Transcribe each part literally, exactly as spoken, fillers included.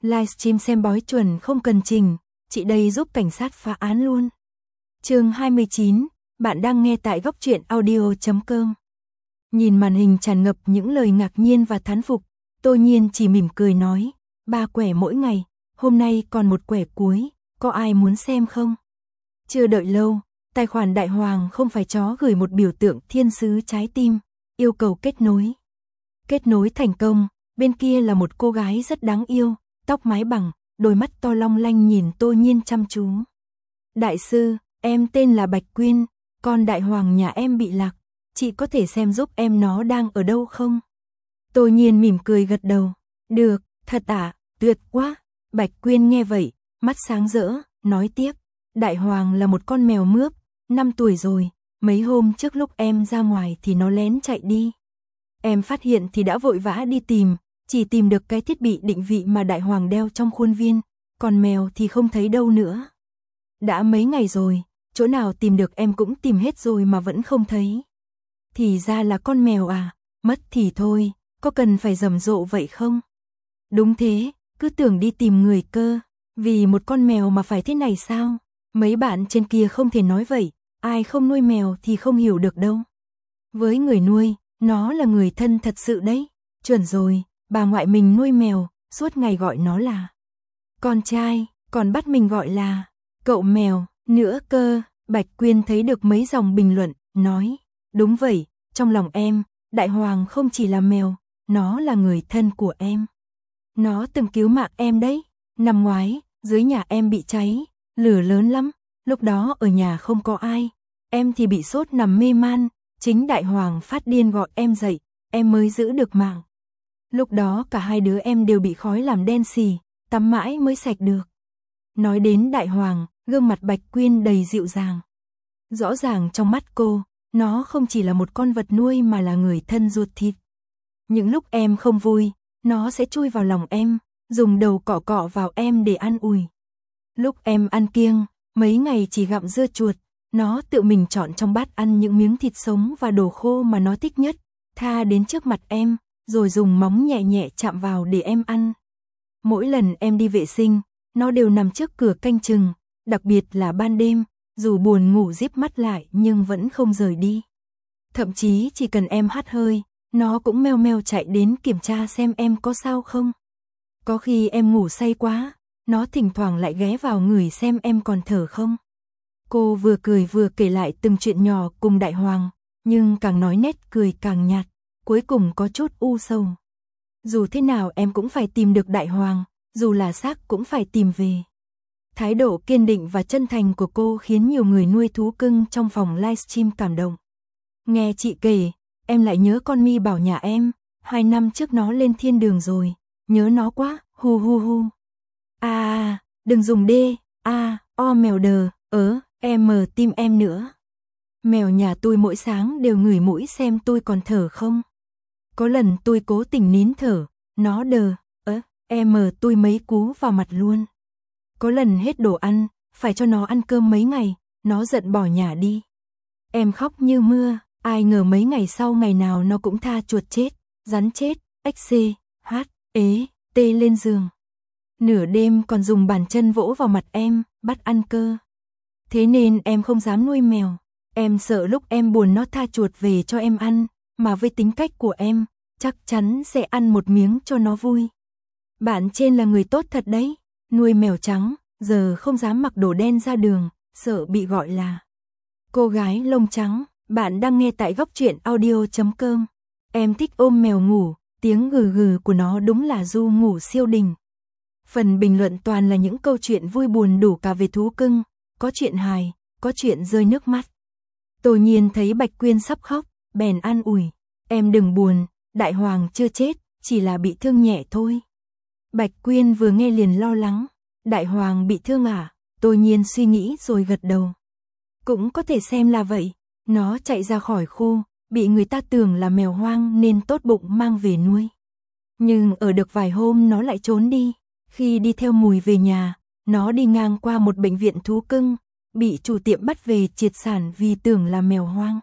Livestream xem bói chuẩn không cần trình, chị đây giúp cảnh sát phá án luôn. Chương hai mươi chín, bạn đang nghe tại góc truyện audio chấm com. Nhìn màn hình tràn ngập những lời ngạc nhiên và thán phục, Tô Nhiên chỉ mỉm cười nói, ba quẻ mỗi ngày, hôm nay còn một quẻ cuối, có ai muốn xem không? Chưa đợi lâu, tài khoản Đại Hoàng không phải chó gửi một biểu tượng thiên sứ trái tim, yêu cầu kết nối. Kết nối thành công, bên kia là một cô gái rất đáng yêu, tóc mái bằng, đôi mắt to long lanh nhìn Tô Nhiên chăm chú. Đại sư, em tên là Bạch Quyên, con Đại Hoàng nhà em bị lạc, chị có thể xem giúp em nó đang ở đâu không? Tô Nhiên mỉm cười gật đầu, được, thật à, tuyệt quá. Bạch Quyên nghe vậy, mắt sáng rỡ, nói tiếp, Đại Hoàng là một con mèo mướp, năm tuổi rồi, mấy hôm trước lúc em ra ngoài thì nó lén chạy đi. Em phát hiện thì đã vội vã đi tìm, chỉ tìm được cái thiết bị định vị mà Đại Hoàng đeo trong khuôn viên, còn mèo thì không thấy đâu nữa. Đã mấy ngày rồi, chỗ nào tìm được em cũng tìm hết rồi mà vẫn không thấy. Thì ra là con mèo à, mất thì thôi, có cần phải rầm rộ vậy không? Đúng thế, cứ tưởng đi tìm người cơ, vì một con mèo mà phải thế này sao? Mấy bạn trên kia không thể nói vậy, ai không nuôi mèo thì không hiểu được đâu. Với người nuôi, nó là người thân thật sự đấy, chuẩn rồi, bà ngoại mình nuôi mèo, suốt ngày gọi nó là con trai, còn bắt mình gọi là cậu mèo, nữa cơ. Bạch Quyên thấy được mấy dòng bình luận, nói, đúng vậy, trong lòng em, Đại Hoàng không chỉ là mèo, nó là người thân của em. Nó từng cứu mạng em đấy, năm ngoái, dưới nhà em bị cháy, lửa lớn lắm, lúc đó ở nhà không có ai, em thì bị sốt nằm mê man, chính Đại Hoàng phát điên gọi em dậy, em mới giữ được mạng. Lúc đó cả hai đứa em đều bị khói làm đen xì, tắm mãi mới sạch được. Nói đến Đại Hoàng, gương mặt Bạch Quyên đầy dịu dàng. Rõ ràng trong mắt cô, nó không chỉ là một con vật nuôi mà là người thân ruột thịt. Những lúc em không vui, nó sẽ chui vào lòng em, dùng đầu cọ cọ vào em để an ủi. Lúc em ăn kiêng, mấy ngày chỉ gặm dưa chuột, nó tự mình chọn trong bát ăn những miếng thịt sống và đồ khô mà nó thích nhất, tha đến trước mặt em, rồi dùng móng nhẹ nhẹ chạm vào để em ăn. Mỗi lần em đi vệ sinh, nó đều nằm trước cửa canh chừng, đặc biệt là ban đêm, dù buồn ngủ díp mắt lại nhưng vẫn không rời đi. Thậm chí chỉ cần em hắt hơi, nó cũng meo meo chạy đến kiểm tra xem em có sao không. Có khi em ngủ say quá, nó thỉnh thoảng lại ghé vào ngửi xem em còn thở không. Cô vừa cười vừa kể lại từng chuyện nhỏ cùng Đại Hoàng, nhưng càng nói nét cười càng nhạt, cuối cùng có chút u sầu. Dù thế nào em cũng phải tìm được Đại Hoàng, dù là xác cũng phải tìm về. Thái độ kiên định và chân thành của cô khiến nhiều người nuôi thú cưng trong phòng livestream cảm động. Nghe chị kể, em lại nhớ con Mi Bảo nhà em, hai năm trước nó lên thiên đường rồi, nhớ nó quá, hu hu hu. À, à đừng dùng đê, a, o mèo đờ, ớ, em mờ tim em nữa. Mèo nhà tôi mỗi sáng đều ngửi mũi xem tôi còn thở không. Có lần tôi cố tình nín thở, nó đờ, ớ, em mờ tôi mấy cú vào mặt luôn. Có lần hết đồ ăn, phải cho nó ăn cơm mấy ngày, nó giận bỏ nhà đi. Em khóc như mưa, ai ngờ mấy ngày sau ngày nào nó cũng tha chuột chết, rắn chết, ếch xê, hát, ế, tê lên giường. Nửa đêm còn dùng bàn chân vỗ vào mặt em, bắt ăn cơ. Thế nên em không dám nuôi mèo, em sợ lúc em buồn nó tha chuột về cho em ăn, mà với tính cách của em, chắc chắn sẽ ăn một miếng cho nó vui. Bạn trên là người tốt thật đấy, nuôi mèo trắng, giờ không dám mặc đồ đen ra đường, sợ bị gọi là cô gái lông trắng. Bạn đang nghe tại góc truyện audio chấm com. Em thích ôm mèo ngủ, tiếng gừ gừ của nó đúng là du ngủ siêu đình. Phần bình luận toàn là những câu chuyện vui buồn đủ cả về thú cưng, có chuyện hài, có chuyện rơi nước mắt. Tô Nhiên thấy Bạch Quyên sắp khóc, bèn an ủi, em đừng buồn, Đại Hoàng chưa chết, chỉ là bị thương nhẹ thôi. Bạch Quyên vừa nghe liền lo lắng, Đại Hoàng bị thương à? Tô Nhiên suy nghĩ rồi gật đầu. Cũng có thể xem là vậy, nó chạy ra khỏi khu, bị người ta tưởng là mèo hoang nên tốt bụng mang về nuôi. Nhưng ở được vài hôm nó lại trốn đi, khi đi theo mùi về nhà, nó đi ngang qua một bệnh viện thú cưng, bị chủ tiệm bắt về triệt sản vì tưởng là mèo hoang.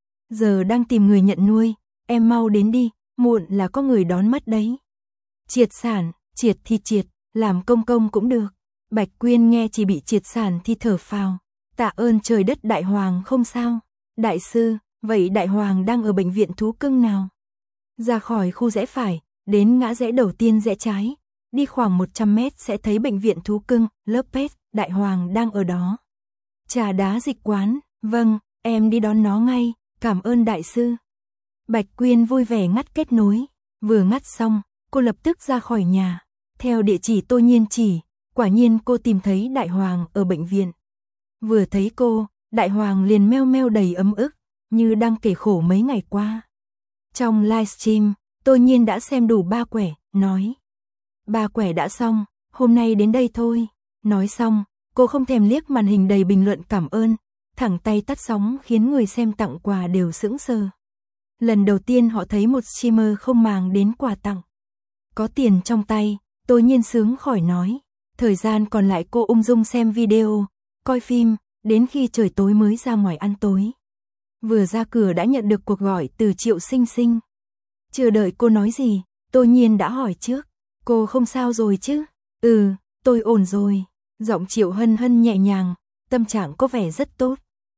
Giờ đang tìm người nhận nuôi, em mau đến đi, muộn là có người đón mất đấy. Triệt sản, triệt thì triệt, làm công công cũng được. Bạch Quyên nghe chỉ bị triệt sản thì thở phào. Tạ ơn trời đất, đại hoàng không sao. Đại sư, vậy đại hoàng đang ở bệnh viện thú cưng nào? Ra khỏi khu rẽ phải, đến ngã rẽ đầu tiên rẽ trái. Đi khoảng một trăm mét sẽ thấy bệnh viện thú cưng, lớp pet, đại hoàng đang ở đó. Trà đá dịch quán, vâng, em đi đón nó ngay, cảm ơn đại sư. Bạch Quyên vui vẻ ngắt kết nối, vừa ngắt xong, cô lập tức ra khỏi nhà. Theo địa chỉ Tô Nhiên chỉ, quả nhiên cô tìm thấy đại hoàng ở bệnh viện. Vừa thấy cô, đại hoàng liền meo meo đầy ấm ức, như đang kể khổ mấy ngày qua. Trong livestream, Tô Nhiên đã xem đủ ba quẻ, nói. Ba quẻ đã xong, hôm nay đến đây thôi. Nói xong, cô không thèm liếc màn hình đầy bình luận cảm ơn, thẳng tay tắt sóng khiến người xem tặng quà đều sững sờ. Lần đầu tiên họ thấy một streamer không màng đến quà tặng. Có tiền trong tay, Tô Nhiên sướng khỏi nói. Thời gian còn lại cô ung dung xem video, coi phim, đến khi trời tối mới ra ngoài ăn tối. Vừa ra cửa đã nhận được cuộc gọi từ Triệu Sinh Sinh. Chưa đợi cô nói gì, Tô Nhiên đã hỏi trước. Cô không sao rồi chứ? Ừ, tôi ổn rồi. Giọng Triệu Hân Hân nhẹ nhàng, tâm trạng có vẻ rất tốt.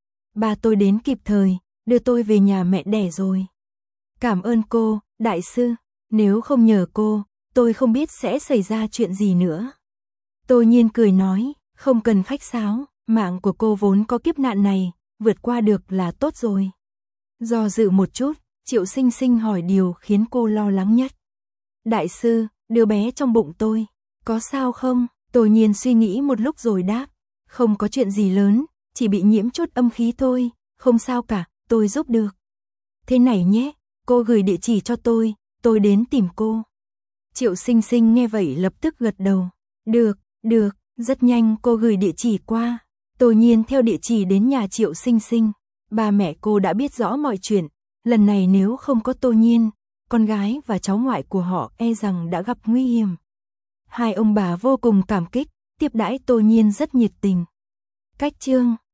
Ba tôi đến kịp thời, đưa tôi về nhà mẹ đẻ rồi. Cảm ơn cô, đại sư. Nếu không nhờ cô, tôi không biết sẽ xảy ra chuyện gì nữa. Tô Nhiên cười nói, không cần khách sáo, mạng của cô vốn có kiếp nạn này, vượt qua được là tốt rồi. Do dự một chút, Triệu Sinh Sinh hỏi điều khiến cô lo lắng nhất. Đại sư, đứa bé trong bụng tôi, có sao không? Tô Nhiên suy nghĩ một lúc rồi đáp, không có chuyện gì lớn, chỉ bị nhiễm chút âm khí thôi, không sao cả, tôi giúp được. Thế này nhé, cô gửi địa chỉ cho tôi, tôi đến tìm cô. Triệu Sinh Sinh nghe vậy lập tức gật đầu. Được, được, rất nhanh cô gửi địa chỉ qua. Tô Nhiên theo địa chỉ đến nhà Triệu Sinh Sinh. Ba mẹ cô đã biết rõ mọi chuyện, lần này nếu không có Tô Nhiên, con gái và cháu ngoại của họ e rằng đã gặp nguy hiểm. Hai ông bà vô cùng cảm kích, tiếp đãi Tô Nhiên rất nhiệt tình. Cách chương